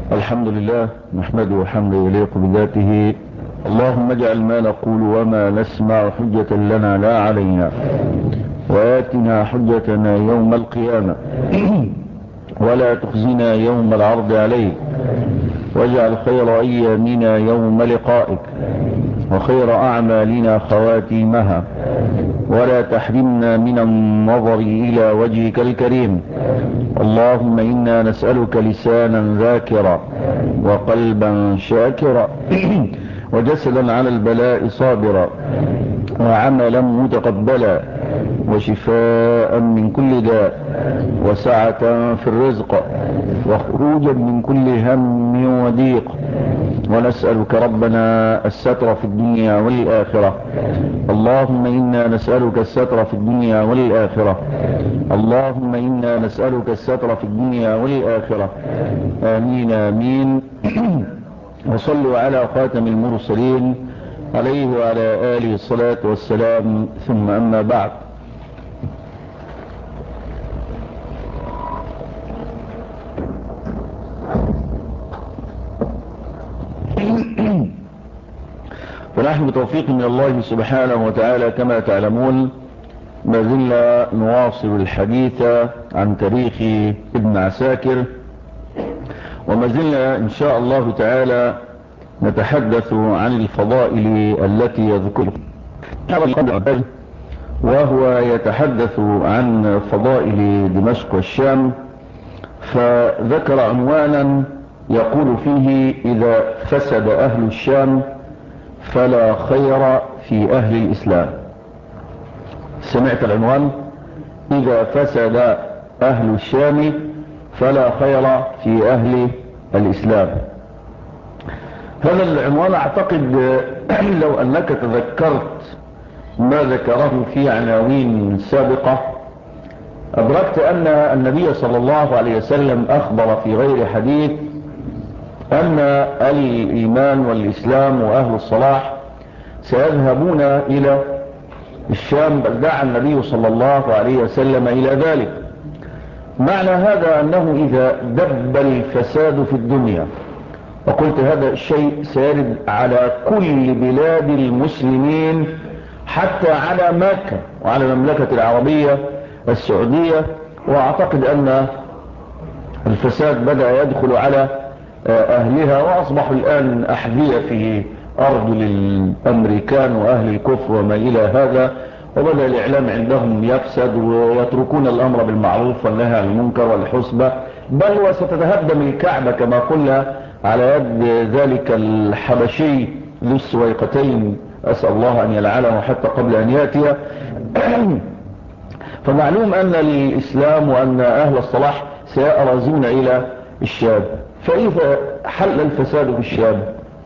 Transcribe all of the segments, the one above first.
الحمد لله نحمده حمدا يليق بذاته. اللهم اجعل ما نقول وما نسمع حجة لنا لا علينا، وآتنا حجتنا يوم القيامة ولا تخزنا يوم العرض عليك، واجعل خير أيامنا يوم لقائك وخير أعمالنا خواتيمها، ولا تحرمنا من النظر إلى وجهك الكريم. اللهم إنا نسألك لسانا ذاكرا وقلبا شاكرا وجسدا على البلاء صابرا وعملا متقبلا وشفاء من كل داء وسعة في الرزق وخروجا من كل هم وضيق. ونسألك ربنا الستر في الدنيا والآخرة. اللهم إنا نسألك الستر في الدنيا والآخرة. اللهم إنا نسألك الستر في الدنيا والآخرة. آمين آمين. وصلوا على خاتم المرسلين عليه وعلى آله الصلاة والسلام، ثم أما بعد. ونحن بتوفيق من الله سبحانه وتعالى كما تعلمون ما زلنا نواصل الحديث عن تاريخ ابن عساكر، وما زلنا إن شاء الله تعالى نتحدث عن الفضائل التي يذكرها، وهو يتحدث عن فضائل دمشق والشام، فذكر عنوانا يقول فيه: إذا فسد أهل الشام فلا خير في أهل الإسلام. سمعت العنوان؟ إذا فسد أهل الشام فلا خير في أهل الإسلام. هذا العنوان أعتقد لو أنك تذكرت ما ذكره في عناوين سابقة أدركت أن النبي صلى الله عليه وسلم أخبر في غير حديث أن الإيمان والإسلام وأهل الصلاح سيذهبون إلى الشام، بل دعا النبي صلى الله عليه وسلم إلى ذلك. معنى هذا أنه إذا دب الفساد في الدنيا، وقلت هذا الشيء سيرد على كل بلاد المسلمين حتى على مكة وعلى المملكة العربية السعودية، وأعتقد أن الفساد بدأ يدخل على أهلها، وأصبحوا الآن أحذية في أرجل الأمريكان وأهل الكفر وما إلى هذا، وبدأ الإعلام عندهم يفسد ويتركون الأمر بالمعروف والنهي عن المنكر والحسبة، بل وستتهدم الكعبة كما قلنا على يد ذلك الحبشي ذو السويقتين، أسأل الله أن يلعنه حتى قبل أن يأتي. فمعلوم أن الإسلام وأن أهل الصلاح سيأرزون إلى الشام، فإذا حل الفساد في الشام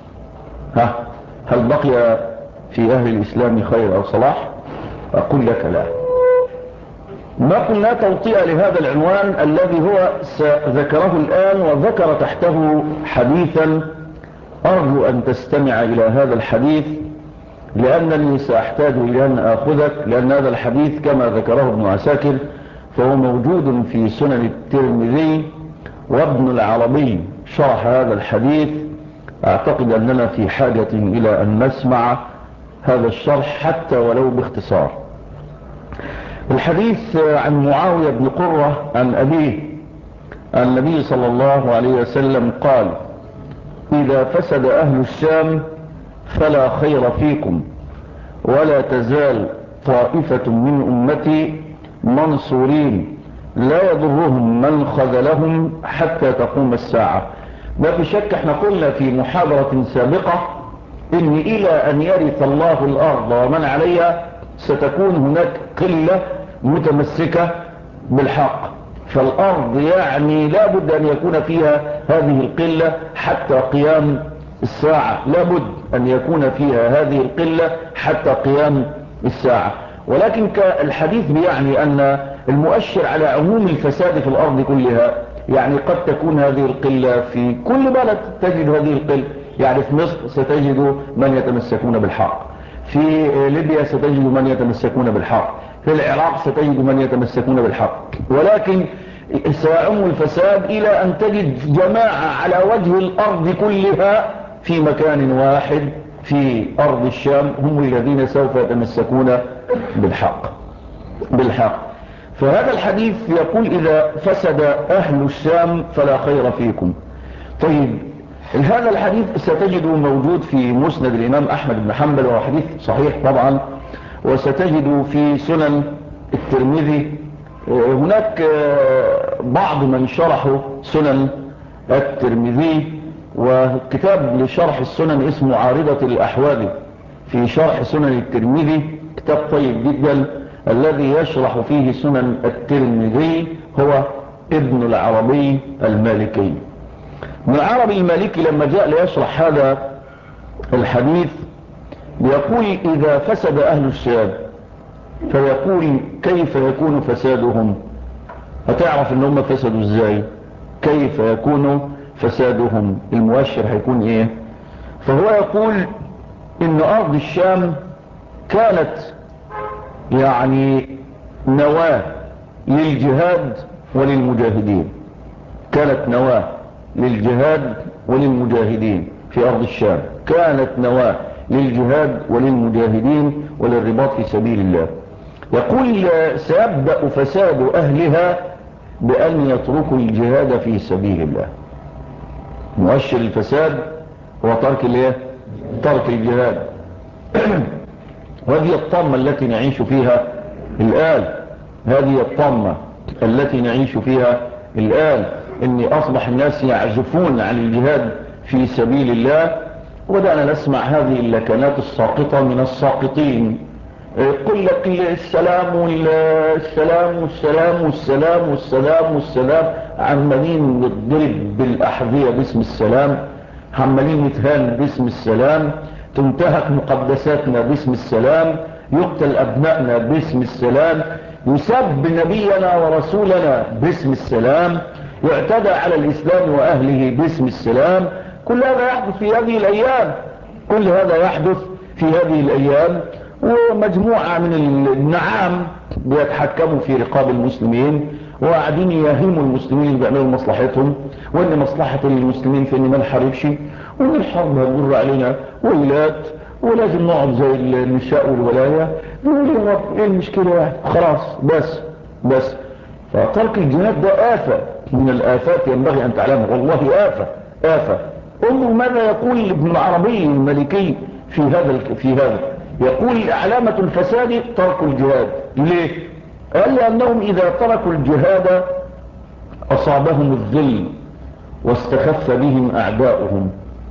هل بقي في أهل الإسلام خير أو صلاح؟ أقول لك لا. ما قلنا توطئة لهذا العنوان الذي هو سذكره الآن، وذكر تحته حديثا. أرجو أن تستمع إلى هذا الحديث لأنني سأحتاج إلى أن أخذك، لأن هذا الحديث كما ذكره ابن عساكر فهو موجود في سنن الترمذي، وابن العربي شرح هذا الحديث. أعتقد أننا في حاجة إلى أن نسمع هذا الشرح حتى ولو باختصار. الحديث عن معاوية بن قرة عن أبيه النبي صلى الله عليه وسلم قال: إذا فسد أهل الشام فلا خير فيكم، ولا تزال طائفة من أمتي منصورين لا يضرهم من خذلهم حتى تقوم الساعة. ما في شك، احنا قلنا في محاضرة سابقة إن إلى أن يرث الله الأرض ومن عليها ستكون هناك قلة متمسكة بالحق، فالأرض يعني لابد أن يكون فيها هذه القلة حتى قيام الساعة، لابد أن يكون فيها هذه القلة حتى قيام الساعة. ولكن الحديث بيعني أن المؤشر على عموم الفساد في الأرض كلها، يعني قد تكون هذه القلة في كل بلد تجد هذه القلة، يعني في مصر ستجد من يتمسكون بالحق، في ليبيا ستجد من يتمسكون بالحق، في العراق ستجد من يتمسكون بالحق. ولكن سيعم الفساد إلى أن تجد جماعة على وجه الأرض كلها في مكان واحد في أرض الشام هم الذين سوف يتمسكون بالحق. فهذا الحديث يقول إذا فسد أهل الشام فلا خير فيكم. طيب هذا الحديث ستجده موجود في مسند الإمام أحمد بن حنبل، وهو حديث صحيح طبعا، وستجده في سنن الترمذي. هناك بعض من شرحوا سنن الترمذي، وكتاب لشرح السنن اسمه عارضة الأحوال في شرح سنن الترمذي، كتاب طيب جدا. الذي يشرح فيه سنن الترمذي هو ابن العربي المالكي. ابن العربي المالكي لما جاء ليشرح هذا الحديث يقول إذا فسد أهل الشام، فيقول كيف يكون فسادهم؟ هتعرف ان هم فسدوا ازاي؟ كيف يكون فسادهم؟ المؤشر هيكون ايه؟ فهو يقول ان ارض الشام كانت يعني نواة للجهاد وللمجاهدين، كانت نواة للجهاد وللمجاهدين في ارض الشام، كانت نواة للجهاد وللمجاهدين وللرباط في سبيل الله. يقول سيبدأ فساد أهلها بأن يتركوا الجهاد في سبيل الله. مؤشر الفساد هو ترك الجهاد. وهذه الطامة التي نعيش فيها الآن، هذه الطامة التي نعيش فيها الآن، إن أصبح الناس يعزفون عن الجهاد في سبيل الله، وبدأنا نسمع هذه اللكنات الساقطة من الساقطين. يقول لك السلام والسلام والسلام والسلام والسلام والسلام، عمالين نضرب بالأحذية باسم السلام، عمالين نتهان باسم السلام، تنتهك مقدساتنا باسم السلام، يقتل أبنائنا باسم السلام، يسب نبينا ورسولنا باسم السلام، يعتدى على الإسلام وأهله باسم السلام. كل هذا يحدث في هذه الأيام، كل هذا يحدث في هذه الأيام. ومجموعة من النعام بيتحكموا في رقاب المسلمين، وقاعدين يهيموا المسلمين اللي بيعملوا مصلحتهم، وان مصلحة المسلمين في ان ما نحاربش، وان الحرب هتجر علينا ويلات، ولازم نقعد زي النساء والولاية. يقولوا ايه المشكلة يعني؟ خلاص بس. فترك الجهاد ده آفة من الآفات ينبغي أن تعلمها، والله آفة. انظر ماذا يقول ابن العربي المالكي في هذا يقول علامة الفساد ترك الجهاد. ليه؟ قال لأنهم إذا تركوا الجهاد أصابهم الذل واستخف بهم أعداؤهم.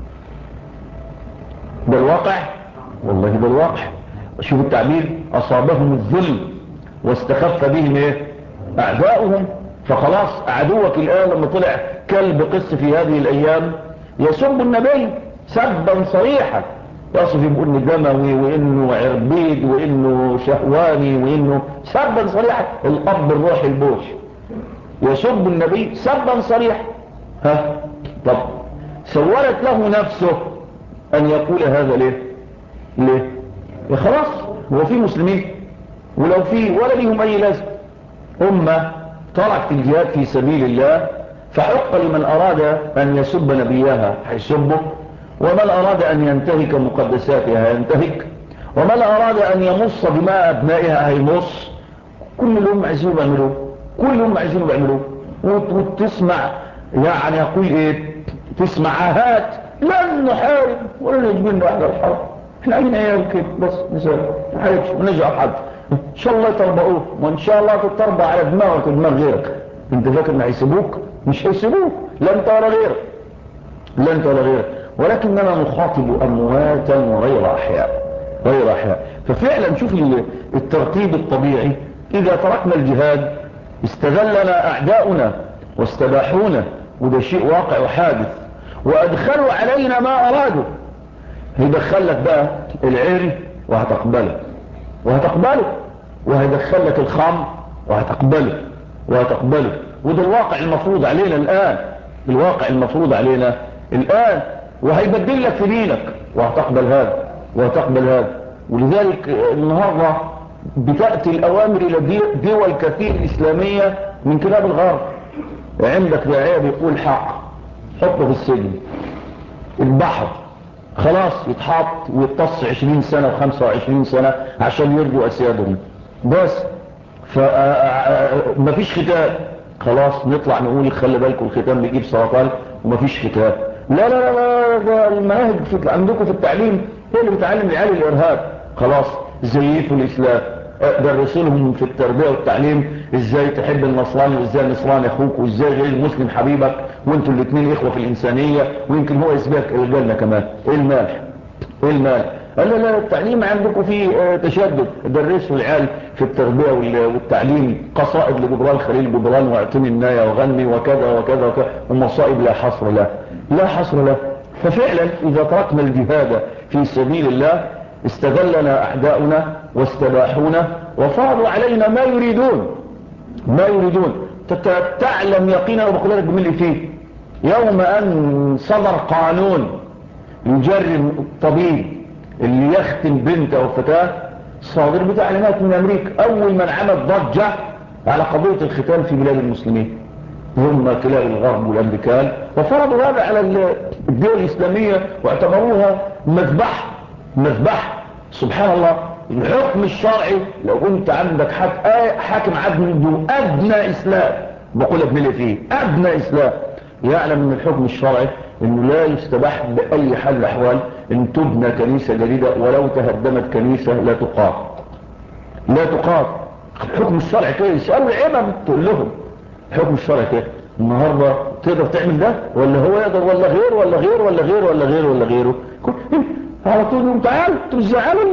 ده الواقع، والله ده الواقع. شوف التعبير، أصابهم الذل واستخف بهم أعداؤهم. فخلاص عدوك الآن لما طلع كلب قس في هذه الأيام يسب النبي سبا صريحا، يصف يقول انه دموي وانه عربيد وانه شهواني وانه سبا صريحا، الاب الروحي البوش يسب النبي سبا صريحا. طب سولت له نفسه ان يقول هذا ليه؟ خلاص هو في مسلمين، ولو في ولا ليهم اي لازم، امه تركت الجهاد في سبيل الله، فحق لمن اراد ان يسب نبيها هيسبه، ومن أراد أن ينتهك مقدساتها ينتهك، ومن أراد أن يمص دماء أبنائها هيمص. كلهم عايزين يعملوه. وتسمع يعني يقول ايه؟ تسمع عاهات لن نحارب ولا نجبن احنا الحرب، احنا عايزين عيال كده بس نسال نحاربش ونجعل حد ان شاء الله يتربؤوه، وان شاء الله تتربى على دماغك ودماغ غيرك. انت فاكر ان هيسيبوك؟ مش هيسيبوك، لا انت ولا غيرك. ولكننا نخاطب أمواتا وغير أحياء. ففعلا شوف الترتيب الطبيعي، إذا تركنا الجهاد استغلنا أعداؤنا واستباحونا، وده شيء واقع وحادث، وأدخلوا علينا ما أرادوا. هيدخلك بقى العير وهتقبله، وهيدخلك الخمر وهتقبله. وده الواقع المفروض علينا الآن. وهيبدل لك في دينك وهتقبل هذا. ولذلك النهاردة بتأتي الأوامر إلى دول كثير إسلامية من كلاب الغرب، عندك داعية بيقول حق، حطه في السجن. البحر خلاص يتحط ويتص 20 سنة و25 سنة عشان يرجوا أسيادهم، بس مفيش ختان. خلاص نطلع نقول خلي بالكم الختان بيجيب سرطان ومفيش ختان. لا لا لا، ده المناهج عندكم في التعليم هي اللي بتعلم العيال الإرهاب. خلاص زيفوا الإسلام، درسوا لهم في التربية والتعليم ازاي تحب النصراني وازاي النصراني اخوك وازاي غير المسلم حبيبك وانتوا الاثنين اخوة في الإنسانية ويمكن هو يسبقك الجنة كمان. ايه المالح؟ ايه المال؟ قال لا التعليم عندكم فيه تشدد. درسوا العيال في التربية والتعليم قصائد لجبران خليل جبران واعطني الناية وغني وكذا وكذا وكذا، ومصائب لا حصر له، لا حصر له. ففعلا إذا تركنا الجهاد في سبيل الله استغلنا أعداؤنا واستباحونا وفرضوا علينا ما يريدون. ما يريدون. تعلم يقينا وبقول لك بملي فيه يوم أن صدر قانون يجرم الطبيب اللي يختم بنته او فتاه صادر بتعليمات من امريكا، اول من عمل ضجة على قضية الختان في بلاد المسلمين هم كلاب الغرب والامريكان، وفرضوا هذا على الدول الاسلامية واعتبروها مذبح. سبحان الله. الحكم الشرعي لو كنت عندك حاكم عدل ادنى اسلام، بقول لك ملي فيه ادنى اسلام، يعلم من الحكم الشرعي انه لا يستباح باي حال الاحوال ان تبنى كنيسة جديدة ولو تهدمت كنيسة لا تقام. الحكم الشرعي كده. يسألوا العمم تقول لهم الحكم الشرعي كده. النهاردة تقدر تعمل ده ولا هو يقدر ولا غير ولا غير ولا غير ولا غير ولا غيره؟ على طول يقول تعال تزعلوا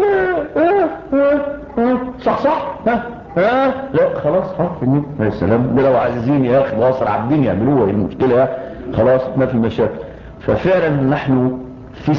صح لا خلاص يا سلام. ده لو عايزين يا اخي واصر عابدين يعملوها المشكلة خلاص ما في مشاكل. ففعلا نحن في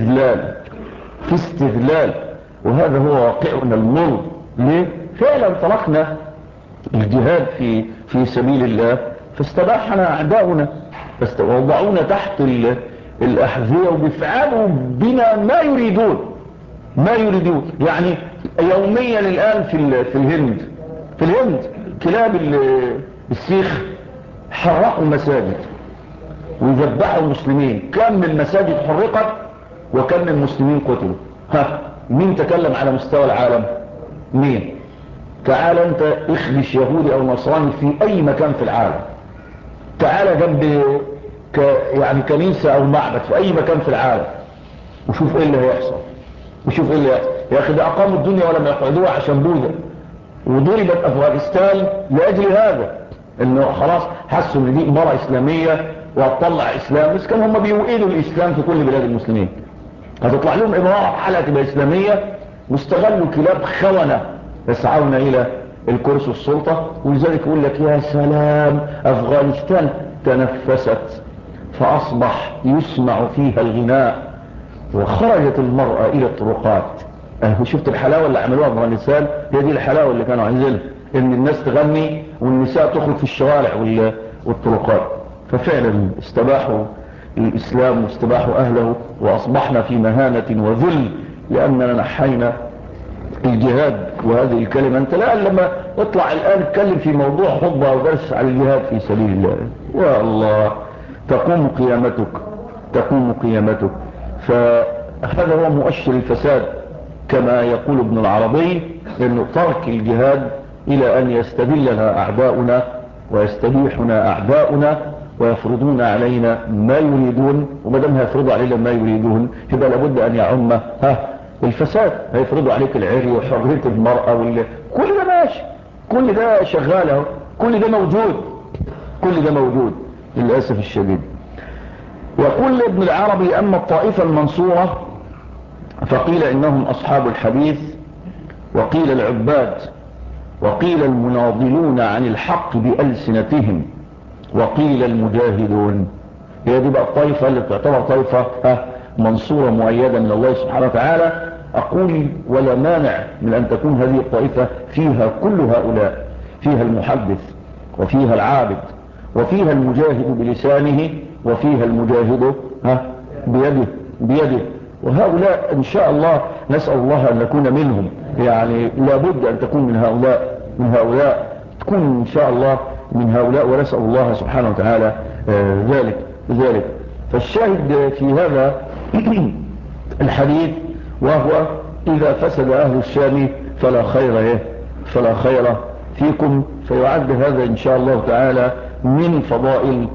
استذلال وهذا هو واقعنا المر. ليه؟ فعلا طلقنا الجهاد في سبيل الله فاستباحنا اعداؤنا وضعونا تحت الاحذية وبيفعلوا بنا ما يريدون. يعني يوميا الان في الهند كلاب السيخ حرقوا مساجد ويذبحوا المسلمين. كم من مساجد حرقت وكم من مسلمين قتلوا. مين تكلم على مستوى العالم؟ مين؟ تعال انت اخدش يهودي او نصراني في اي مكان في العالم، تعال جنب يعني كنيسة او معبد في اي مكان في العالم وشوف ايه اللي هيحصل. يا اخي ده اقاموا الدنيا ولم يقعدوها عشان بوذا، وضربت افغانستان لاجل هذا انه خلاص حسوا ان دي امارة اسلامية وهتطلع اسلام. بس كانوا هم بيوئدوا الاسلام في كل بلاد المسلمين. هتطلع لهم امارة حلقة تبقى اسلامية واستغلوا كلاب خونة يسعون الى الكرسي والسلطة. ولذلك يقول لك يا سلام افغانستان تنفست فاصبح يسمع فيها الغناء وخرجت المرأة الى الطرقات. شفت الحلاوة اللي عملوها افغانستان؟ هي دي الحلاوة اللي كانوا عايزينها، ان الناس تغني والنساء تخرج في الشوارع والطرقات. ففعلا استباحوا الاسلام واستباحوا اهله واصبحنا في مهانة وذل لاننا نحينا الجهاد. وهذه الكلمة انت لا لما اطلع الان اتكلم في موضوع خطبة ودرس على الجهاد في سبيل الله يا الله تقوم قيامتك. فهذا هو مؤشر الفساد كما يقول ابن العربي، انه ترك الجهاد الى ان يستذلنا اعداؤنا ويستبيحنا اعداؤنا ويفرضون علينا ما يريدون. ومدام هيفرضوا علينا ما يريدون يبقى لابد ان يعم الفساد. هيفرضوا عليك العري وحرية المرأة كل ده ماشي، كل ده شغال، كل ده موجود للأسف الشديد. يقول ابن العربي أما الطائفة المنصورة فقيل إنهم أصحاب الحديث وقيل العباد وقيل المناضلون عن الحق بألسنتهم وقيل المجاهدون. هي دي بقى الطائفة اللي تعتبر طائفة منصورة مؤيدة من الله سبحانه وتعالى. أقول ولا مانع من أن تكون هذه الطائفة فيها كل هؤلاء، فيها المحدث وفيها العابد وفيها المجاهد بلسانه وفيها المجاهد بيده. وهؤلاء إن شاء الله نسأل الله أن نكون منهم. يعني لابد أن تكون من هؤلاء تكون إن شاء الله من هؤلاء، ونسأل الله سبحانه وتعالى ذلك. فالشاهد في هذا الحديث وهو إذا فسد أهل الشام فلا خير فيكم. فيعد هذا إن شاء الله تعالى من فضائل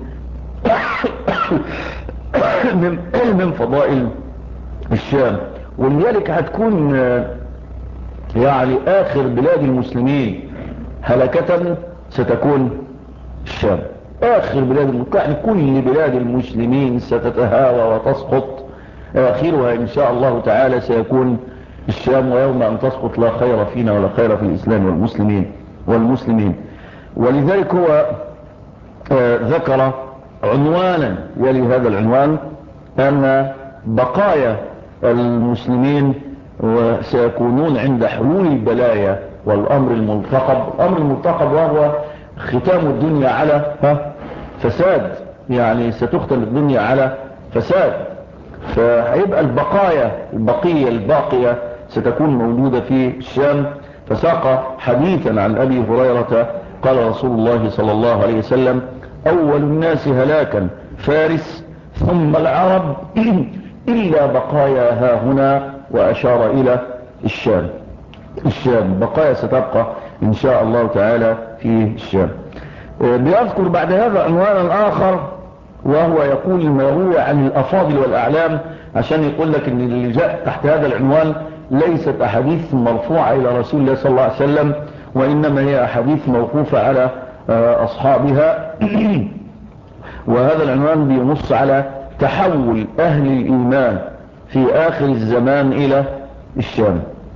من فضائل الشام. ولذلك هتكون يعني آخر بلاد المسلمين هلكة ستكون الشام. آخر بلاد المسلمين، يعني كل بلاد المسلمين ستتهاوى وتسقط، آخرها إن شاء الله تعالى سيكون الشام. ويوم أن تسقط لا خير فينا ولا خير في الإسلام والمسلمين. ولذلك هو ذكر عنوانا يلي هذا العنوان أن بقايا المسلمين وسيكونون عند حلول البلايا والأمر المرتقب وهو ختام الدنيا على فساد، يعني ستختم الدنيا على فساد. فهيبقى الباقية ستكون موجودة في الشام. فساق حديثا عن أبي هريرة قال رسول الله صلى الله عليه وسلم: أول الناس هلاكا فارس ثم العرب إلا بقايا ها هنا، وأشار إلى الشام. بقايا ستبقى إن شاء الله تعالى في الشام. بيذكر بعد هذا عنوانا آخر وهو يقول ما روي عن الأفاضل والأعلام، عشان يقول لك ان اللي جاء تحت هذا العنوان ليست أحاديث مرفوعة إلى رسول الله صلى الله عليه وسلم، وإنما هي أحاديث موقوفة على أصحابها. وهذا العنوان بينص على تحول أهل الإيمان في آخر الزمان إلى الشام.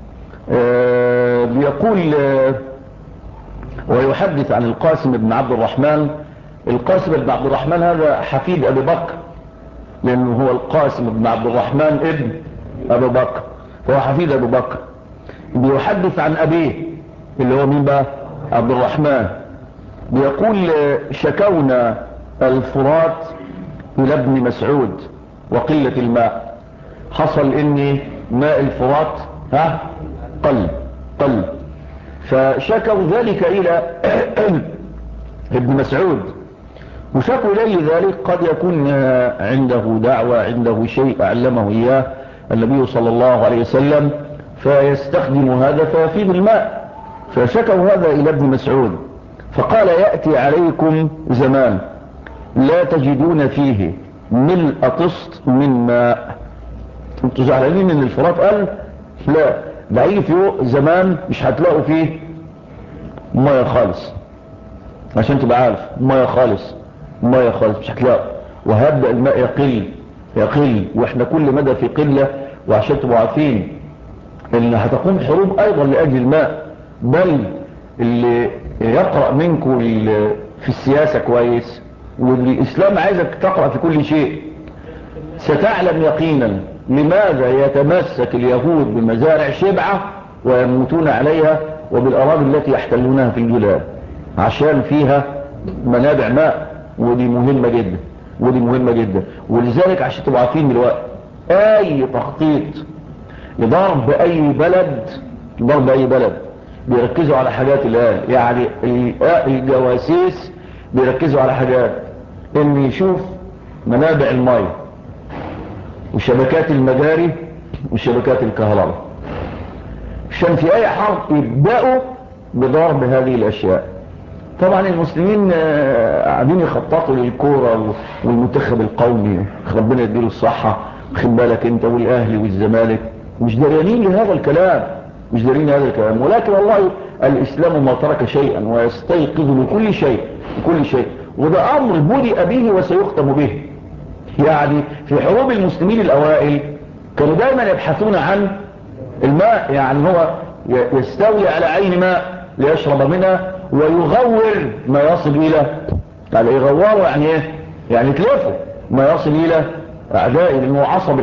بيقول ويحدث عن القاسم بن عبد الرحمن. القاسم بن عبد الرحمن هذا حفيد أبي بكر، لأنه هو القاسم بن عبد الرحمن ابن أبي بكر، فهو حفيد أبي بكر. بيحدث عن أبيه اللي هو مين بقى؟ عبد الرحمن. بيقول شكونا الفرات إلى ابن مسعود وقلة الماء. حصل إن ماء الفرات قل، فشكوا ذلك إلى ابن مسعود، وشكوا إليه ذلك قد يكون عنده دعوة، عنده شيء أعلمه إياه النبي صلى الله عليه وسلم، فيستخدم هذا فيفيد الماء. فشكوا هذا إلى ابن مسعود، فقال: يأتي عليكم زمان لا تجدون فيه ملء طست من ماء. انتوا زعلانين ان الفرات قال؟ لا، ده هيجي في زمان مش هتلاقوا فيه ميه خالص، عشان تبقى عارف، ميه خالص مش هتلاقوا. وهبدأ الماء يقل، واحنا كل مدى في قلة. وعشان تبقوا عارفين ان هتقوم حروب ايضا لاجل الماء. بل اللي يقرأ منكم في السياسة كويس، والإسلام عايزك تقرأ في كل شيء، ستعلم يقينا لماذا يتمسك اليهود بمزارع شبعة ويموتون عليها، وبالأراضي التي يحتلونها في الجلال، عشان فيها منابع ماء. ودي مهمة جدا. ولذلك عشان تبقوا عارفين دلوقتي اي تخطيط لضرب اي بلد بيركزوا على حاجات الآن. يعني الجواسيس بيركزوا على حاجات، ان يشوف منابع الماء وشبكات المجاري وشبكات الكهرباء، عشان في اي حرب يبدأوا بضرب هذه الاشياء. طبعا المسلمين قاعدين يخططوا للكورة والمنتخب القومي، ربنا يديله الصحة، خد بالك انت، والاهلي والزمالك، مش داريانين لهذا الكلام، ولكن والله الاسلام ما ترك شيئا ويستيقظ لكل شيء، وده امر بدأ به وسيختم به. يعني في حروب المسلمين الاوائل كانوا دائما يبحثون عن الماء، يعني هو يستولي على عين ماء ليشرب منها، ويغور ما يصل الى، يعني يغوره يعني ايه؟ يعني يتلفه ما يصل الى اعدائه، لانه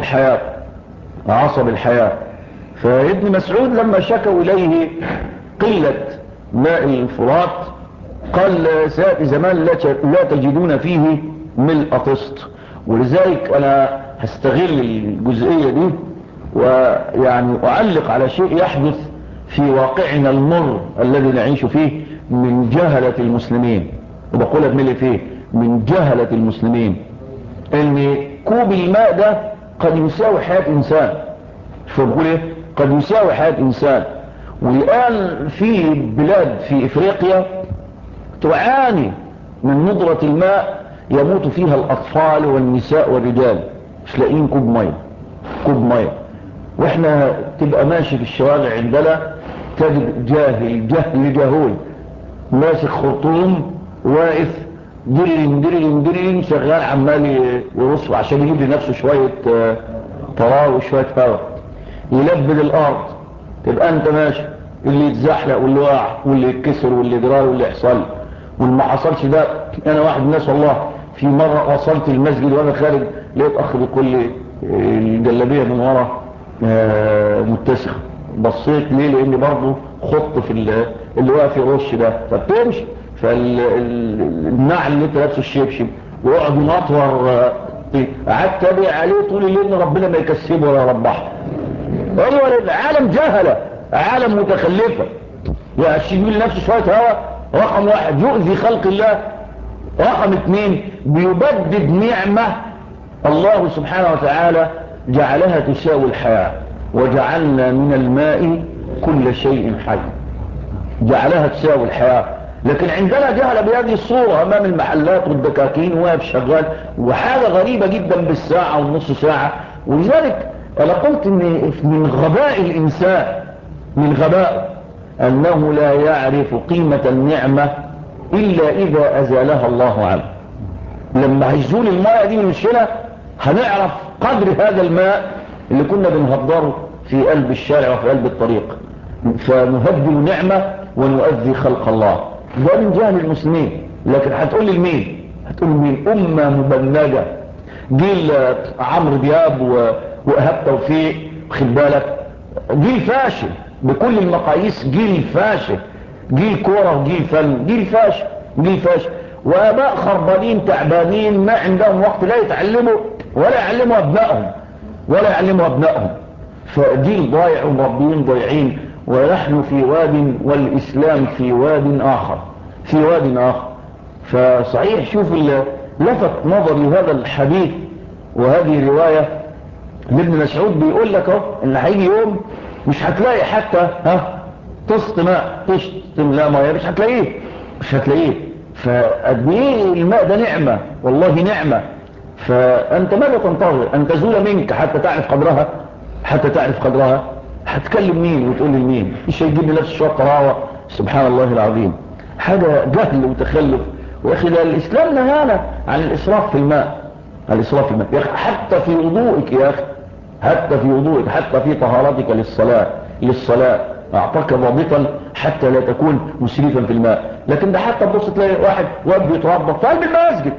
عصب الحياة. فابن مسعود لما شكوا اليه قلة ماء الفرات قال: سيأتي زمان لا تجدون فيه ملء طست. ولذلك انا هستغل الجزئية دي ويعني اعلق على شيء يحدث في واقعنا المر الذي نعيش فيه من جهلة المسلمين. وبقولها بملي فيه من جهلة المسلمين ان كوب الماء ده قد يساوي حياة انسان. شو بقول ايه؟ قد يساوي حياة انسان. والان في بلاد في افريقيا تعاني من ندرة الماء يموت فيها الاطفال والنساء والرجال، مش لاقيين كوب ميه، كوب ميه. واحنا تبقى ماشي في الشوارع عندنا تجد جهل جهول ماسك خرطوم واقف درين شغال عمال يرص عشان يجيب لنفسه شوية طراوة وشوية هواء يلبد الارض. تبقى انت ماشي اللي يتزحلق واللي واقع واللي يتكسر واللي يجرار واللي يحصل واللي ما حصلش ده. انا واحد من الناس والله في مرة وصلت المسجد وانا خارج لقيت اخ بيقول لي الجلابية من ورا متسخ. بصيت ليه؟ لاني برضه خط في اللي واقف يرش ده فبتمشي فالنعل اللي انت لابسه الشبشب ويقعد ينطور. قعدت ابيع عليه طول الليل ربنا ما يكسبه ولا يربحه. ايوه عالم جهله، عالم متخلفه. يجيب لنفسه شويه هواء. رقم واحد يؤذي خلق الله. رقم اثنين بيبدد نعمه الله سبحانه وتعالى جعلها تساوي الحياه. وجعلنا من الماء كل شيء حي، جعلها تساوي الحياه. لكن عندنا جهل بهذه الصورة امام المحلات والدكاكين واقف شغال وحاجة غريبة جدا بالساعة والنص ساعة. ولذلك انا قلت ان من غباء الانسان، من غباء انه لا يعرف قيمة النعمة الا اذا ازالها الله عنه. لما هيزول الماء دي من الشلة هنعرف قدر هذا الماء اللي كنا بنهدره في قلب الشارع وفي قلب الطريق. فنهدر نعمة ونؤذي خلق الله. ده من جهل المسلمين. لكن هتقول لي مين؟ هتقول لي مين؟ امة مبنجة جيل عمرو دياب وإيهاب توفيق، خد بالك جيل فاشل بكل المقاييس، جيل فاشل، جيل كورة وجيل فن، جيل فاشل، جيل فاشل. وآباء خربانين تعبانين ما عندهم وقت لا يتعلموا ولا يعلموا أبنائهم ولا يعلموا أبنائهم. فجيل ضايع ومربيين ضايعين. ونحن في واد والإسلام في واد آخر، في واد آخر. فصحيح شوف لفت نظري هذا الحديث وهذه رواية لابن مسعود بيقول لك اهو ان هيجي يوم مش هتلاقي حتى طست ماء تملا ميه، مش هتلاقيه، مش هتلاقيه. فقد ايه الماء ده نعمة، والله نعمة. فانت ماذا تنتظر ان تزول منك حتى تعرف قدرها؟ حتى تعرف قدرها هتكلم مين وتقول لي مين؟ مش هيجيب لي نفس شويه طراوه. سبحان الله العظيم، حاجه جهل وتخلف. يا اخي ده الاسلام نهانا عن الاسراف في الماء، عن الاسراف في الماء يا اخي. حتى في وضوئك يا اخي، حتى في وضوئك، حتى في طهارتك للصلاه اعطاك ضابطا حتى لا تكون مسرفا في الماء. لكن ده حتى تبص تلاقي واحد واد بيتوضا في قلب المسجد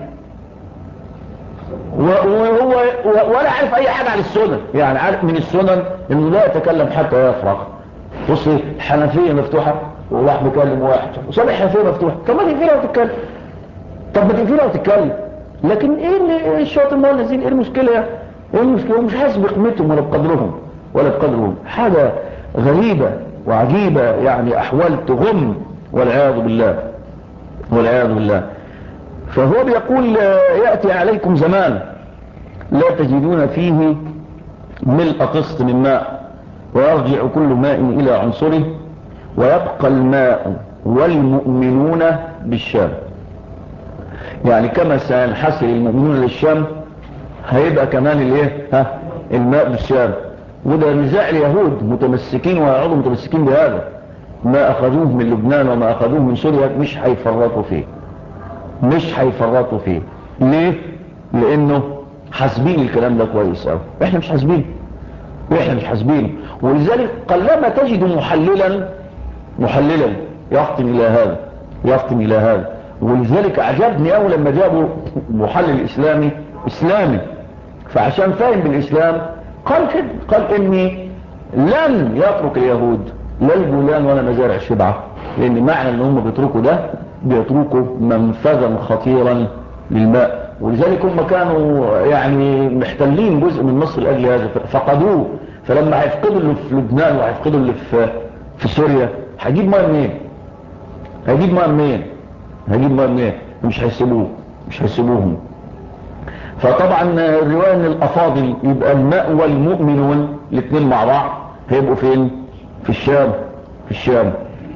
وهو ولا عارف اي حاجة عن السنن. يعني عارف من السنن انه لا يتكلم حتى يفرغ. بص الحنفية مفتوحة وواحد بيكلم واحد وصلح الحنفية مفتوحة. طب ما تقفلها وتتكلم، طب ما تقفلها وتتكلم. لكن ايه اللي الشاطر المؤنسين؟ ايه المشكلة؟ ايه المشكلة؟ مش حاسس بقيمتهم ولا بقدرهم ولا بقدرهم. حاجة غريبة وعجيبة، يعني احوال تغم والعياذ بالله، والعياذ بالله. فهو بيقول يأتي عليكم زمان لا تجدون فيه ملء قسط من ماء ويرجع كل ماء إلى عنصره ويبقى الماء والمؤمنون بالشام. يعني كما سينحسر المؤمنون للشام هيبقى كمان الماء بالشام. وده نزاع اليهود متمسكين ويعودوا متمسكين بهذا. ما أخذوه من لبنان وما أخذوه من سوريا مش هيفرطوا فيه، مش هيفرطوا فيه. ليه؟ لانه حاسبين الكلام ده كويس قوي. احنا مش حاسبين، احنا مش حاسبين. ولذلك قلما تجد محللا يفطن الى هذا، يفطن الى هذا. ولذلك عجبني اول لما جابوا محلل اسلامي فعشان فاهم بالاسلام قال كده، قال اني لن يترك اليهود لا الجولان ولا مزارع الشبعة. لان معنى ان هم بيتركوا ده بيتركوا منفذا خطيرا للماء. ولذلك هم كانوا يعني محتلين جزء من مصر لاجل هذا فقدوه. فلما هيفقدوا اللي في لبنان وهيفقدوا اللي في سوريا هيجيب ميه منين؟ هيجيب ميه منين؟ هيجيب ميه منين؟ مش هيسيبوهم. فطبعا الرواية ان الافاضل يبقى المأوى المؤمنون الاثنين مع بعض هيبقوا فين؟ في الشام.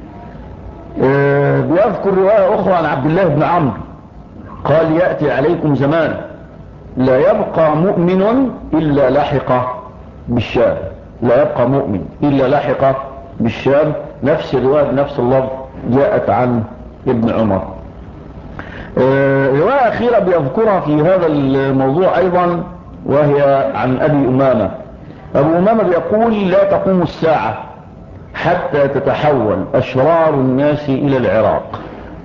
بيذكر رواية اخرى عن عبد الله بن عمرو قال يأتي عليكم زمان لا يبقى مؤمن الا لحق بالشام. لا يبقى مؤمن الا لحق بالشام. نفس الرواية بنفس اللفظ جاءت عن ابن عمر. رواية أخيرة بيذكرها في هذا الموضوع أيضا وهي عن أبي أمامة. أبو أمامة بيقول لا تقوم الساعة حتى تتحول أشرار الناس إلى العراق،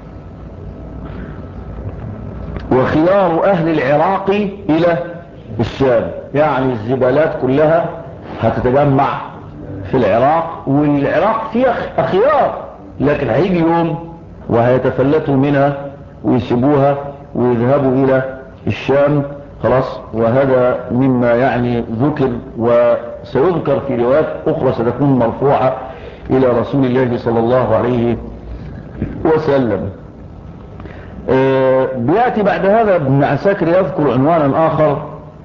وخيار أهل العراق إلى الشام. يعني الزبالات كلها هتتجمع في العراق، والعراق فيها أخيار، لكن هيجي يوم وهيتفلتوا منها ويسيبوها ويذهبوا إلى الشام خلاص. وهذا مما يعني ذكر وسيذكر في روايات أخرى ستكون مرفوعة إلى رسول الله صلى الله عليه وسلم. بيأتي بعد هذا ابن عساكر يذكر عنوانا آخر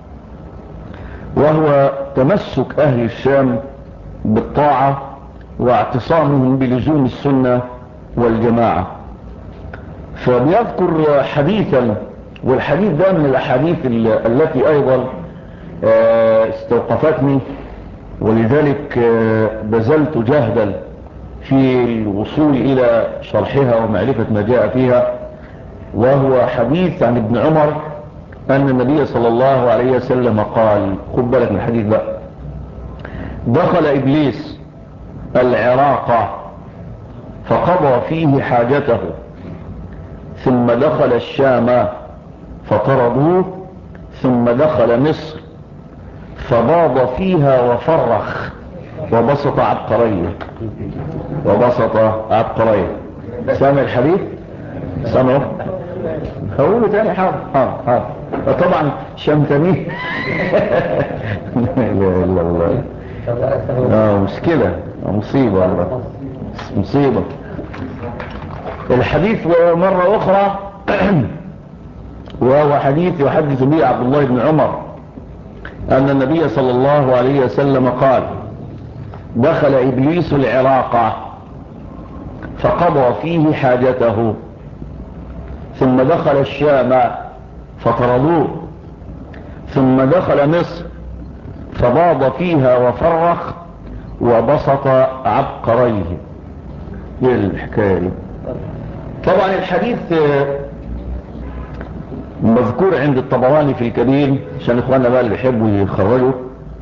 وهو تمسك أهل الشام بالطاعة واعتصامهم بلزوم السنة والجماعة. فبيذكر حديثا، والحديث ده من الأحاديث التي أيضا استوقفتني، ولذلك بذلت جهدا في الوصول إلى شرحها ومعرفة ما جاء فيها. وهو حديث عن ابن عمر أن النبي صلى الله عليه وسلم قال، خد بالك من الحديث ده: دخل إبليس العراق فقضى فيه حاجته، ثم دخل الشام فطردوه، ثم دخل مصر فباض فيها وفرخ وبسط عبقريه. سامع الحديث؟ سامعه؟ هقوله تاني. حاضر. طبعا شمتنيه. لا اله الا الله. مشكلة، مصيبة والله، مصيبة. الحديث مرة أخرى وهو حديث يحدث به عبد الله بن عمر أن النبي صلى الله عليه وسلم قال: دخل إبليس العراق فقضى فيه حاجته، ثم دخل الشام فطردوه، ثم دخل مصر فباض فيها وفرخ وبسط عبقريه. ايه الحكاية دي؟ طبعا الحديث مذكور عند الطبراني في الكبير، عشان اخواننا بقى اللي يحبوا يخرجوا،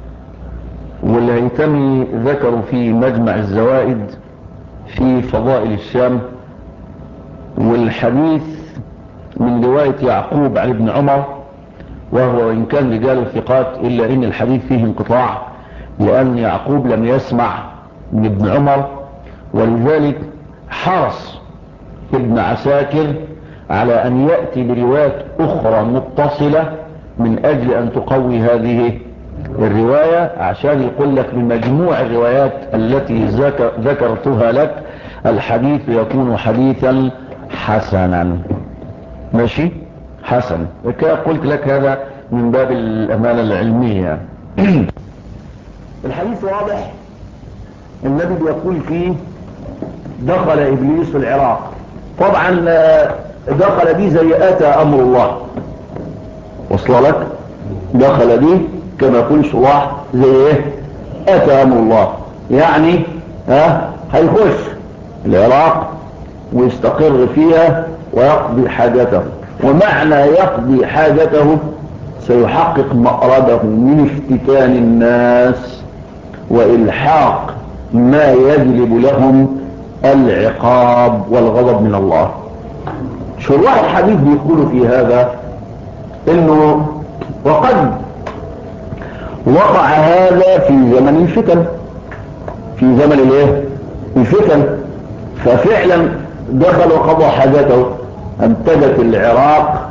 والهيثمي ذكروا في مجمع الزوائد في فضائل الشام. والحديث من رواية يعقوب عن ابن عمر، وهو إن كان رجال ثقات إلا إن الحديث فيه انقطاع، لأن يعقوب لم يسمع من ابن عمر، ولذلك حرص ابن عساكر على أن يأتي بروايات أخرى متصلة من أجل أن تقوي هذه الرواية، عشان يقول لك بمجموع الروايات التي ذكرتها لك الحديث يكون حديثا حسنا. ماشي؟ حسن. قلت لك هذا من باب الأمانة العلمية. الحديث واضح. النبي بيقول فيه: دخل إبليس العراق. طبعا دخل دي زي أتى أمر الله، وصل لك؟ دخل دي كما يقول صلاح زي ايه؟ أتى أمر الله، يعني هيخش العراق ويستقر فيها ويقضي حاجته. ومعنى يقضي حاجته سيحقق مأرده من افتتان الناس وإلحاق ما يجلب لهم العقاب والغضب من الله. شراح الحديث بيقولوا في هذا انه وقد وقع هذا في زمن الفتن، في زمن الايه؟ الفتن. ففعلا دخل وقضى حاجته، انتجت العراق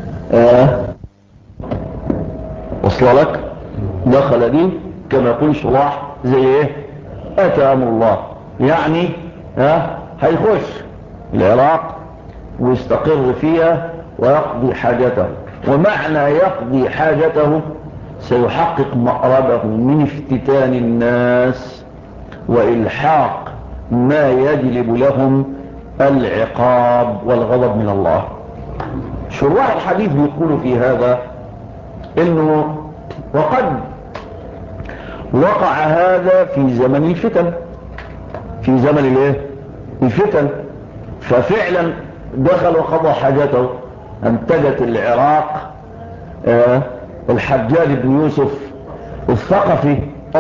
وصل لك؟ دخل دي كما يقول شراح زي ايه؟ اتى امر الله، يعني هيخش العراق ويستقر فيها ويقضي حاجته. ومعنى يقضي حاجته سيحقق مأربه من افتتان الناس وإلحاق ما يجلب لهم العقاب والغضب من الله. شراح الحديث بيقولوا في هذا انه وقد وقع هذا في زمن الفتن، في زمن الايه الفتن. ففعلا دخل وقضى حاجته. انتجت العراق الحجاج بن يوسف الثقفي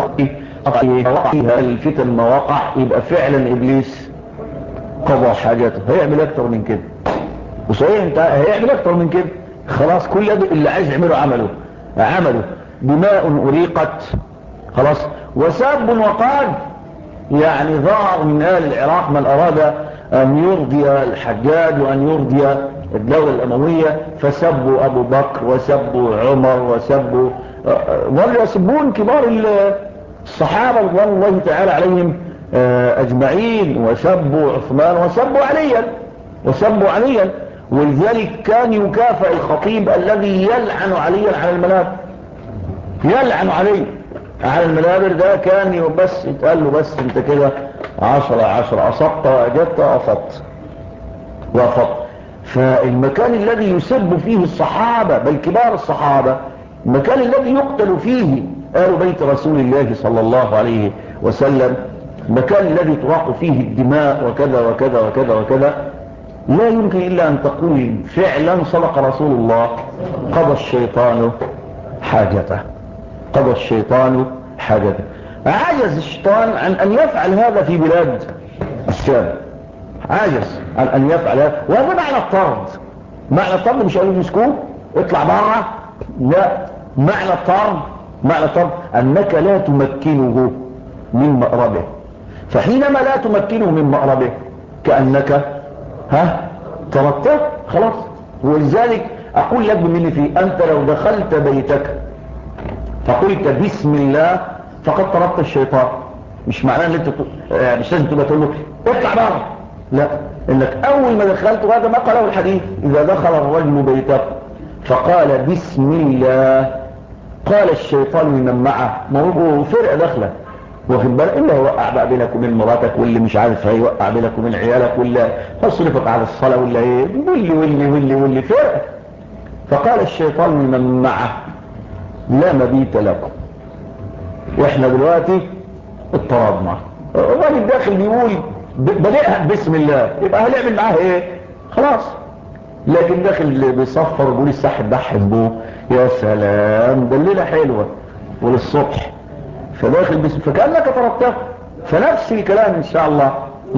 الفتن ما وقع، يبقى فعلا ابليس قضى حاجته. هيعمل اكتر من كده، وصحيح انت هيعمل اكتر من كده. خلاص كل اللي عايز يعمله عمله. دماء اريقت خلاص، وساب وقال يعني ظهر من اهل العراق من اراد ان يرضي الحجاج وان يرضي الدولة الاموية، فسبوا ابو بكر وسبوا عمر وسبوا يسبون كبار الصحابة رضوان الله تعالى عليهم اجمعين، وسبوا عثمان وسبوا عليا. ولذلك كان يكافئ الخطيب الذي يلعن عليا على المنابر، يلعن علي على المنابر. ده كان بس يتقال له بس انت كده 10 أصبت وأجبت وأفضت. فالمكان الذي يسب فيه الصحابة بل كبار الصحابة، المكان الذي يقتل فيه آل بيت رسول الله صلى الله عليه وسلم، المكان الذي تراق فيه الدماء وكذا وكذا وكذا وكذا، لا يمكن إلا أن تقول فعلا صدق رسول الله قضى الشيطان حاجته. عجز الشيطان عن أن يفعل هذا في بلاد الشام، عجز عن أن يفعل هذا. وهذا معنى الطرد مش قالوا مسكوه اطلع بره، لا، معنى الطرد أنك لا تمكنه من مأربه. فحينما لا تمكنه من مأربه كأنك طردته خلاص. ولذلك أقول لك بمن فيه، أنت لو دخلت بيتك فقلت بسم الله فقد طردت الشيطان. مش معناه ان انت مش لازم تبقى تقول له اطلع بره، لا، انك اول ما دخلت، وهذا ما قاله الحديث، اذا دخل الرجل بيته فقال بسم الله قال الشيطان لمن معه، ما هو فرقه داخله واخد بالك، اللي هيوقع بقى بينك وبين مراتك، واللي مش عارف هيوقع بينك وبين عيالك، واللي هيصرفك على الصلاه، ولا ايه، واللي فرقه. فقال الشيطان لمن معه لا مبيت لكم. واحنا دلوقتي اضطربنا، الراجل داخل بيقول بدأها بسم الله، يبقى هنعمل معاه ايه خلاص. لكن داخل بيصفر ويقول الساحب ده حبوه، يا سلام ده الليله حلوه وللصبح، فداخل بسم، فكأنك طردته. فنفس الكلام ان شاء الله.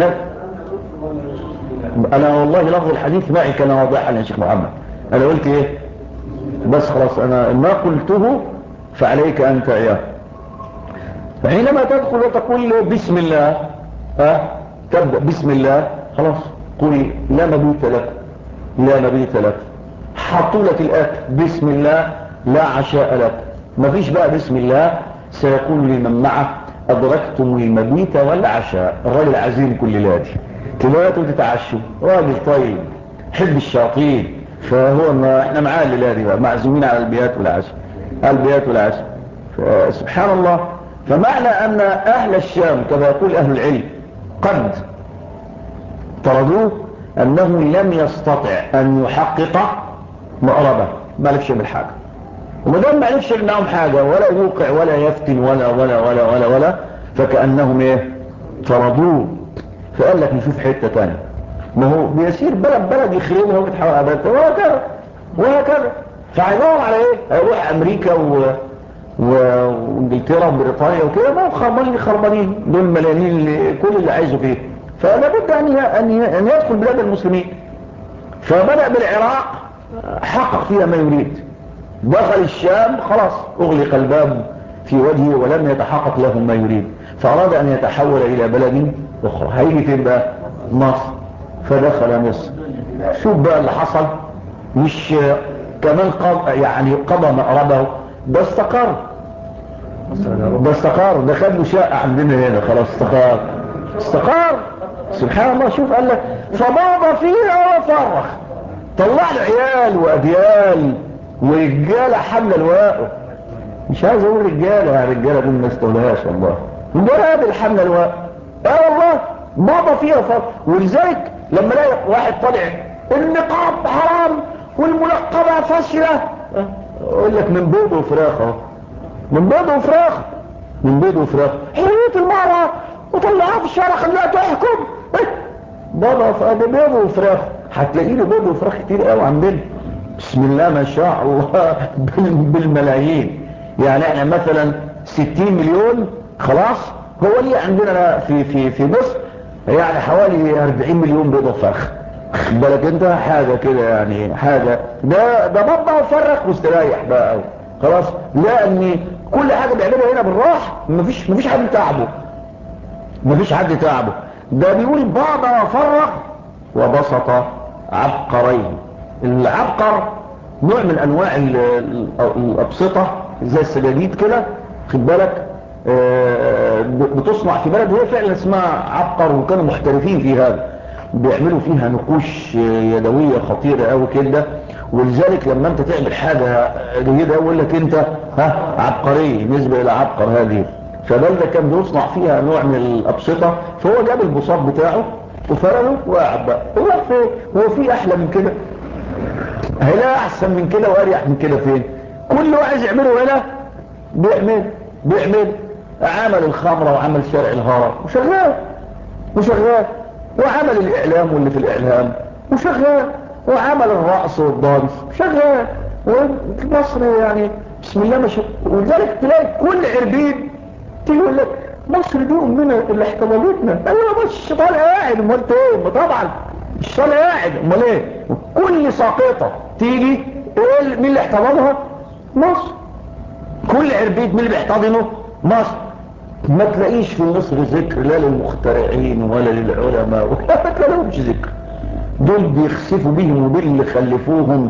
انا والله لفظ الحديث معي كان واضحا يا شيخ محمد. انا قلت ايه بس خلاص، انا ما قلته فعليك انت اياه. فحينما تدخل وتقول بسم الله، تبدأ بسم الله خلاص، قولي لا مبيت لك، حطوا لك الاكل بسم الله، لا عشاء لك. ما فيش بقى بسم الله. سيقول لمن معه ادركتم المبيت والعشاء. الراجل عزيم كل ليلة تباتوا تتعشوا، راجل طيب حب الشياطين، فهو ما احنا معاه الليلة دي بقى معزومين على البيات والعشاء. سبحان الله. فمعنى ان اهل الشام كما يقول اهل العلم قد طردوه انه لم يستطع ان يحقق مأربه، ما عرفش يعمل حاجه. ومدام ما عرفش منهم حاجه، ولا يوقع ولا يفتن ولا ولا ولا ولا ولا فكأنهم ايه طردوه. فقال لك نشوف حته ثانيه. ما هو بيسير بلد يخربها ويتحول ابدا وهكذا. فهيدور على ايه؟ هيروح امريكا وانجلترا وبريطانيا وكده، ما هو خربانين دول مليانين كل اللي عايزه فيه. فلا بد ان يدخل بلاد المسلمين. فبدأ بالعراق، حقق فيها ما يريد. دخل الشام خلاص اغلق الباب في وجهه ولم يتحقق له ما يريد. فاراد ان يتحول الى بلد اخرى. هيجي فين بقى؟ مصر. فدخل مصر. شوف بقى اللي حصل، مش كمان قضى مأربه، ده استقر، ده خد له شقة عندنا هنا خلاص، استقر. سبحان الله. شوف قال لك فماض فيها وفرخ، طلع له عيال واجيال ورجاله حامله الواقع. مش عايز اقول رجاله، يا رجاله دول ما استولهاش والله، الجراد الحامله الواقع. والله بابا فيها فرق. ولذلك لما الاقي واحد طالع النقاب حرام والمنقبه فاشله، اقول لك من بيض وفراخ اهو، من بيض وفراخ، من بيض وفراخ. حرية المرأة وطلعها في الشارع خليها تحكم. بابا فادي بيض وفراخ، هتلاقي له بيض وفراخ كتير قوي عندنا بسم الله ما شاء الله بالملايين. يعني احنا مثلا 60 مليون خلاص، هو اللي عندنا في مصر يعني حوالي 40 مليون بيض وفرخ. بالك انت حاجة كده يعني حاجة، ده بابا وفرخ واستريح بقى قوي خلاص. لان كل حاجة بيعملها هنا بالراحة، مفيش حد تعبه، مفيش حد تعبه. ده بيقول بابا وفرق وبسط عبقرين. العبقر نوع من انواع الابسطة زي السجاجيد كده، خد بالك، بتصنع في بلد هي فعلا اسمها عبقر، وكانوا محترفين في هذا، بيعملوا فيها نقوش يدوية خطيرة قوي كده. ولذلك لما انت تعمل حاجة جيدة يقول لك انت عبقري نسبة الى عبقر هذه. فبلدة كان بيصنع فيها نوع من الابسطة، فهو جاب البساط بتاعه وفرده وقعد بقى. هو في احلى من كده؟ هيلاقي احسن من كده واريح من كده فين؟ كل واحد يعمله هنا بيعمل عمل الخمرة وعمل شارع الهرم وشغال، وعمل الاعلام واللي في الاعلام وشغال، وعمل الرقص والدانس شغال. ومصر يعني بسم الله ما شاء الله. ولذلك تلاقي كل عربيد تيجي يقول لك مصر دي امنا اللي احتضنتنا. ايوه مش طالع قاعد، امال ايه؟ طبعا مش طالع قاعد، امال ايه؟ كل ساقطه تيجي مين اللي احتضنها؟ مصر. كل عربيد مين اللي بيحتضنه؟ مصر. ما تلاقيش في مصر ذكر لا للمخترعين ولا للعلماء، ما تلاقيهمش ذكر. دول بيخسفوا بيهم وباللي خلفوهم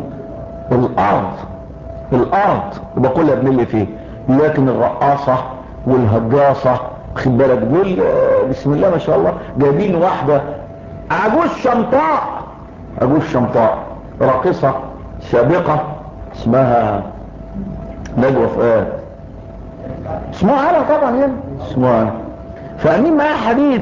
الارض وبقولها بملي فيه. لكن الرقاصة والهجاصة خد بالك دول بسم الله ما شاء الله جايبين واحدة عجوز شمطاء راقصة سابقة اسمها نجوى فؤاد، اسمها على طبعا يعني اسمها، فاهمين معاها حديث،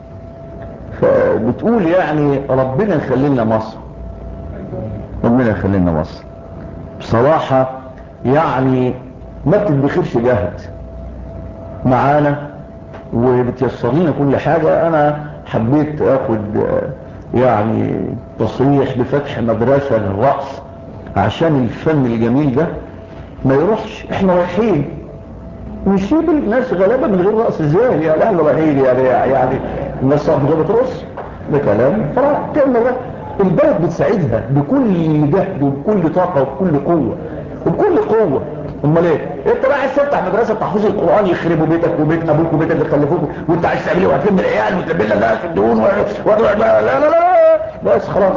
فبتقول يعني ربنا يخلينا مصر، ربنا يخلينا مصر. بصراحة يعني ما بتدخلش جهد معانا وبتيسر لنا كل حاجة. انا حبيت اخد يعني تصريح بفتح مدرسة للرقص عشان الفن الجميل ده ما يروحش. احنا رايحين نسيب الناس غلابة من غير رقص ازاي؟ يعني احنا رايحين يعني الناس بترقص ده كلام كلمة ده. البلد بتساعدها بكل جهد وبكل طاقة وبكل قوة. امال ايه؟ انت بقى عايز تفتح مدرسة تحفيظ القرآن يخربوا بيتك وبيت ابوك وبيت اللي خلفوك، وانت عايز تعمل ايه وهتلم العيال وتلم لنا في الدهون لا بس خلاص.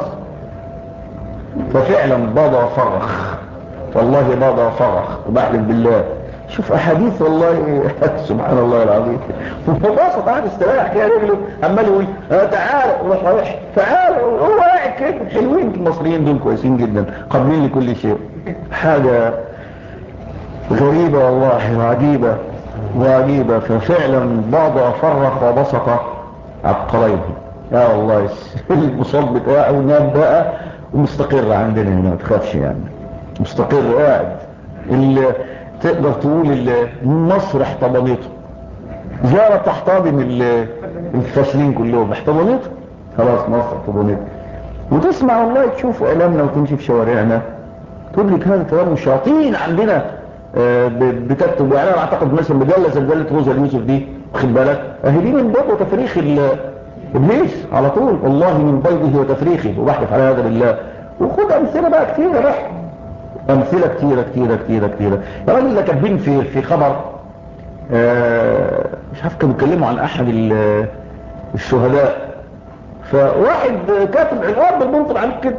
ففعلا بابا وفرخ، والله بابا وفرخ وبحلف بالله. شوف احاديث والله سبحان الله العظيم. وبسط قاعد استريح كده رجله عمال يقول تعال روح رايح تعال، هو قاعد كده. حلوين المصريين دول كويسين جدا، قابلين لكل شيء. حاجه غريبه والله وعجيبه. ففعلا بابا فرخ وبسط عبقريه. يا الله المصاب بتاعه نام بقى ومستقر عندنا هنا، ما تخافش يعني مستقر قاعد. اللي تقدر تقول مصر احتضنته زي ما تحتضن الفاشلين كلهم، احتضنته خلاص. مصر احتضنته. وتسمع والله تشوف اعلامنا وتمشي في شوارعنا تدرك هذا الكلام. الشياطين عندنا بتكتب. يعني انا اعتقد مثلا مجله روزا اليوسف دي واخد بالك اهي دي من بيض وتفريخ ابليس على طول، والله من بيضه وتفريخه، وبحلف على هذا بالله. وخد امثله بقى كتيره بقى، امثله كتيره. يا راجل ده كاتبين في خبر مش عارف كانوا بيتكلموا عن احد الشهداء، فواحد كاتب عنوان بالمنطق عن كده: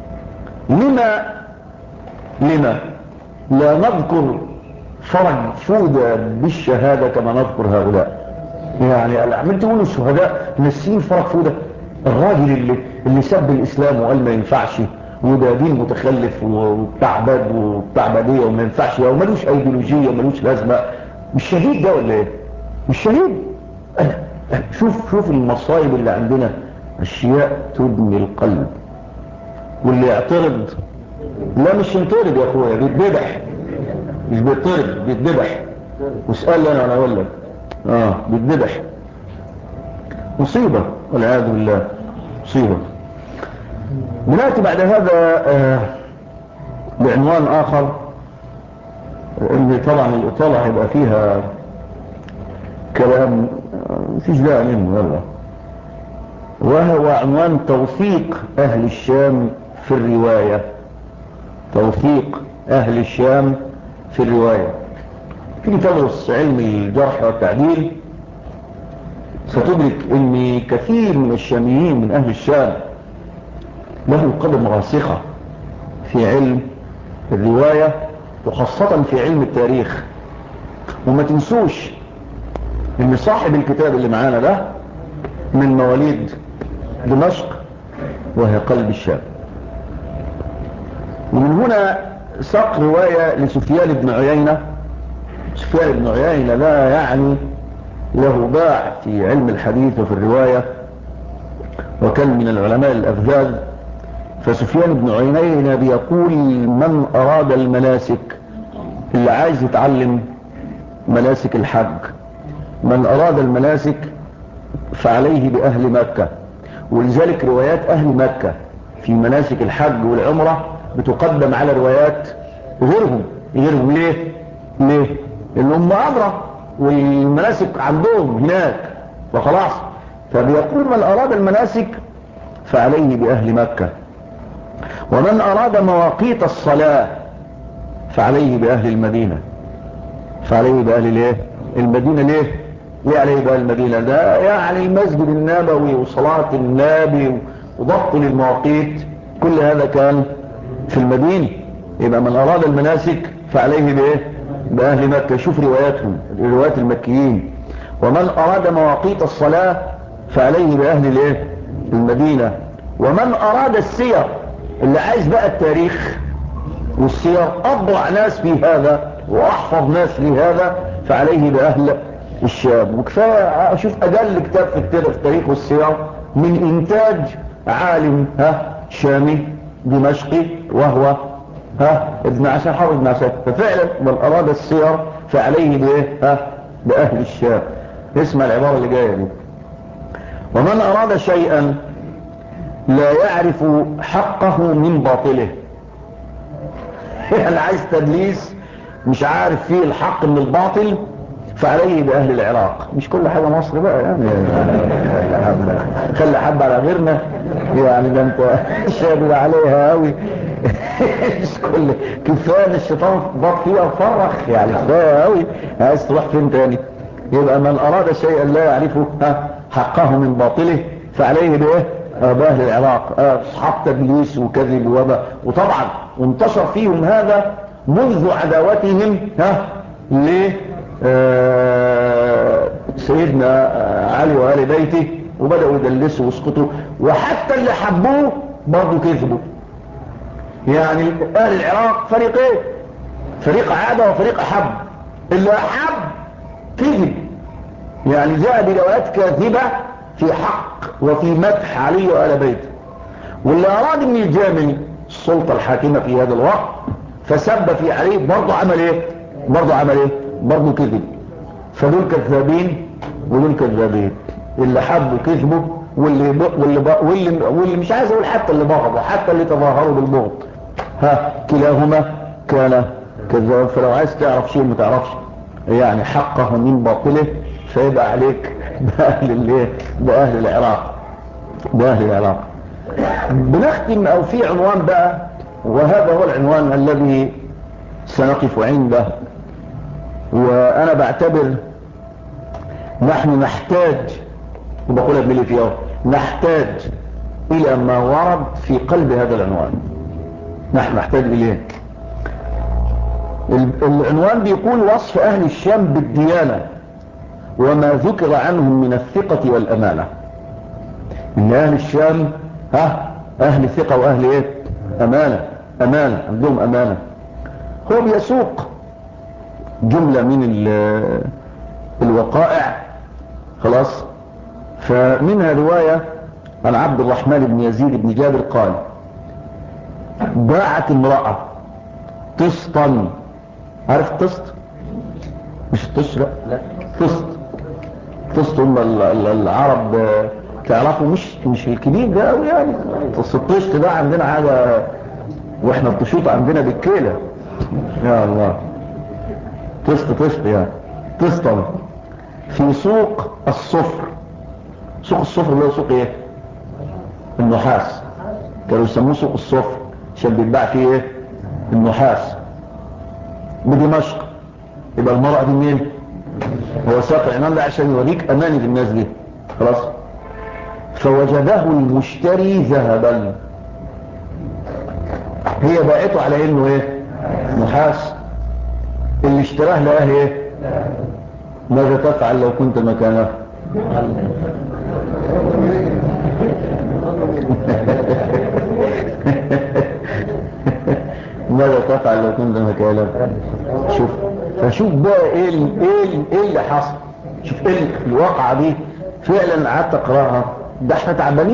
لما لا نذكر فرج فودة بالشهادة كما نذكر هؤلاء. يعني عملت تقولوا الشهداء نسين فرج فودة، الراجل اللي سب الاسلام وقال ما ينفعش وده دين متخلف وبتاع بد وبتاع بديه وما ينفعش وملوش ايديولوجيه وملوش لازمه. مش شهيد ده ولا ايه؟ مش شهيد. شوف المصايب اللي عندنا، اشياء تبني القلب. واللي يعترض، لا مش ينطرد يا اخويا، بيتذبح. مش بيطرد، بيتذبح. واسأل انا اقول لك بيتذبح. مصيبة والعياذ بالله، مصيبة. بنأتي بعد هذا بعنوان اخر، اللي طبعا الاطالة هيبقى فيها كلام مفيش داعي منه والله، وهو عنوان توثيق اهل الشام في الرواية. توثيق اهل الشام في الرواية. في تدرس علم الجرح والتعديل ستدرك ان كثير من الشاميين من اهل الشام له قدم راسخة في علم الرواية وخاصة في علم التاريخ. وما تنسوش ان صاحب الكتاب اللي معانا ده من مواليد دمشق وهي قلب الشام. ومن هنا ساق رواية لسفيان بن عيينة. سفيان بن عيينة لا يعني له باع في علم الحديث وفي الرواية، وكان من العلماء الأفذاذ. فسفيان بن عيينة بيقول من أراد المناسك، اللي عايز يتعلم مناسك الحج، من أراد المناسك فعليه بأهل مكة. ولذلك روايات أهل مكة في مناسك الحج والعمرة بتقدم على روايات غيرهم. ليه؟ لأنهم أدرى والمناسك عندهم هناك فخلاص. فبيقول من أراد المناسك فعليه بأهل مكة، ومن أراد مواقيت الصلاة فعليه بأهل المدينة. فعليه بأهل المدينة. ليه عليه بأهل المدينة؟ ده يعني المسجد النبوي وصلاة النبي وضبط للمواقيت، كل هذا كان في المدينة. يبقى من أراد المناسك فعليه بأهل مكة. شوف رواياتهم، روايات المكيين. ومن أراد مواقيت الصلاة فعليه بأهل المدينة. ومن أراد السير، اللي عايز بقى التاريخ والسير، أبرع ناس في هذا وأحفظ ناس في هذا، فعليه بأهل الشام. وكفاية أشوف أجل كتاب في التاريخ والسير من إنتاج عالم شامي دمشقي وهو ابن عساكر، حافظ ابن عساكر. ففعلا من أراد السير فعليه بأهل الشام. اسمع العبارة اللي جاية دي: ومن أراد شيئا لا يعرف حقه من باطله. يعني عايز تدليس مش عارف فيه الحق من الباطل، فعليه بأهل العراق. مش كل حاجة مصر بقى يعني خلي حب على غيرنا يعني، ده انت شابل عليها قوي مش كل كفاية الشيطان ضغط فيها وفرخ يعني، كفاية قوي. عايز تروح فين تاني؟ يبقى من أراد شيئا لا يعرفه حقه من باطله فعليه بأهل العراق. أصحاب تدليس وكذب وطبعا وانتشر فيهم هذا منذ عداوتهم سيدنا علي وآل بيته، وبدأوا يدلسوا ويسقطوا. وحتى اللي حبوه برضو كذبوا. يعني أهل العراق فريقين، فريق عادة وفريق أحب. اللي أحب كذب، يعني جاء بروايات كاذبة في حق وفي مدح علي وآل بيته. واللي أراد أن يجامل السلطة الحاكمة في هذا الوقت فسب في علي، برضو عمل برضو كذب. فدول كذابين ودول كذابين. اللي حبوا كذبوا، واللي مش عايز اقول حتى اللي بغضوا، حتى اللي تظاهروا بالبغض، كلاهما كان كذاب. فلو عايز تعرف شيء ما تعرفش يعني حقه من باطله، فيبقى عليك بأهل العراق. بنختم او في عنوان بقى، وهذا هو العنوان الذي سنقف عنده. وانا بعتبر نحن نحتاج، وبقولها بملي نحتاج الى ما ورد في قلب هذا العنوان. نحن نحتاج اليه. العنوان بيقول وصف اهل الشام بالديانة وما ذكر عنهم من الثقة والامانة. ان اهل الشام اهل ثقة واهل أمانة عندهم أمانة. هو بيسوق جملة من الوقائع خلاص. فمنها رواية عن عبد الرحمن بن يزيد بن جابر قال: باعت امرأة طسطا. عارف الطسط؟ مش الطش، لا طسط هم العرب تعرفوا، مش الكبير ده قوي يعني. الطشت ده عندنا حاجة، واحنا الطشوط عندنا بالكيلة يا الله. طشت يعني طسطا في سوق الصفر. سوق الصفر اللي هو سوق ايه؟ النحاس. كانوا يسموه سوق الصفر عشان بيتباع فيه ايه؟ النحاس بدمشق. يبقى المرأة دي مين؟ هو ساق العنان ده عشان يوريك امانة الناس دي خلاص. فوجده المشتري ذهبا، هي باعته على انه ايه؟ نحاس. اللي اشتراه لقاه ايه؟ ماذا تفعل لو كنت مكانه؟ ماذا تفعل لو كنت مكانه؟ فشوف بقى ايه اللي حصل. شوف ايه الواقعة دي فعلا. قعدت اقراها، ده احنا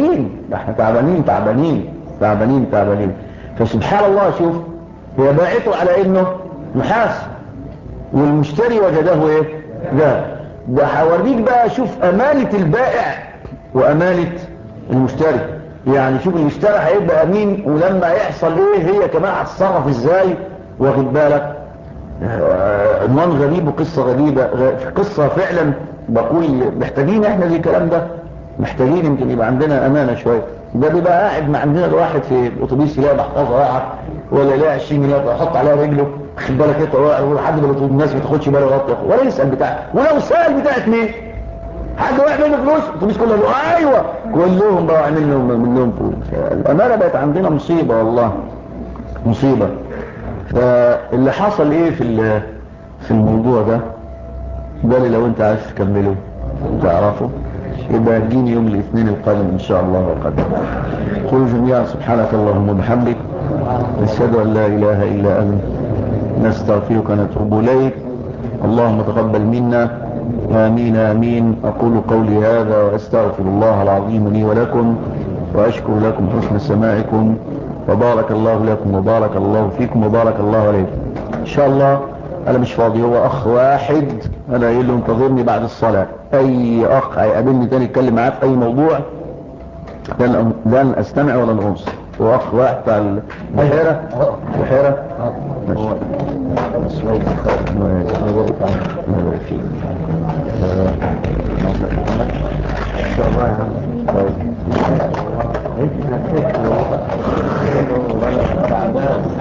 تعبانين. فسبحان الله، شوف هي باعته على انه نحاس والمشتري وجده ايه؟ ده هوريك بقى. شوف امانة البائع وامانة المشتري. يعني شوف المشتري هيبقى امين، ولما يحصل ايه هي كمان هتتصرف ازاي. واخد بالك؟ عنوان غريب وقصة غريبة. قصة فعلا بقول محتاجين احنا زي الكلام ده، محتاجين يمكن يبقى عندنا امانة شوية. ده بيبقى قاعد مع عندنا الواحد في الاتوبيس يلاقي محفظة واقعة ولا يلاقي 20 جنيه يحط عليها رجله، خد بالك انت، ولحد ما الناس ما تاخدش بالها ولا يسأل بتاعه. ولو سأل بتاعت مين؟ حد واقع منه فلوس، الاتوبيس كله له ايوه، كلهم بقى منهم فلوس. الامانة بقت عندنا مصيبة والله، مصيبة. فاللي حصل ايه في الموضوع ده اللي لو انت عايز تكمله تعرفه يبقى جيني يوم الاثنين القادم ان شاء الله وقدر. قل جميعا سبحانك اللهم وبحمدك، نشهد ان لا اله الا انت، نستغفرك ونتوب اليك. اللهم تقبل منا، امين امين. اقول قولي هذا واستغفر الله العظيم لي ولكم، واشكر لكم حسن سماعكم، وبارك الله لكم وبارك الله فيكم وبارك الله عليكم. ان شاء الله انا مش فاضي، هو اخ واحد انا قايل له انتظرني بعد الصلاة. اي اخ هيقابلني تاني يتكلم معاه في اي موضوع لن استمع ولا انصت. هو اخ واحد بتاع البحيرة. ان شاء الله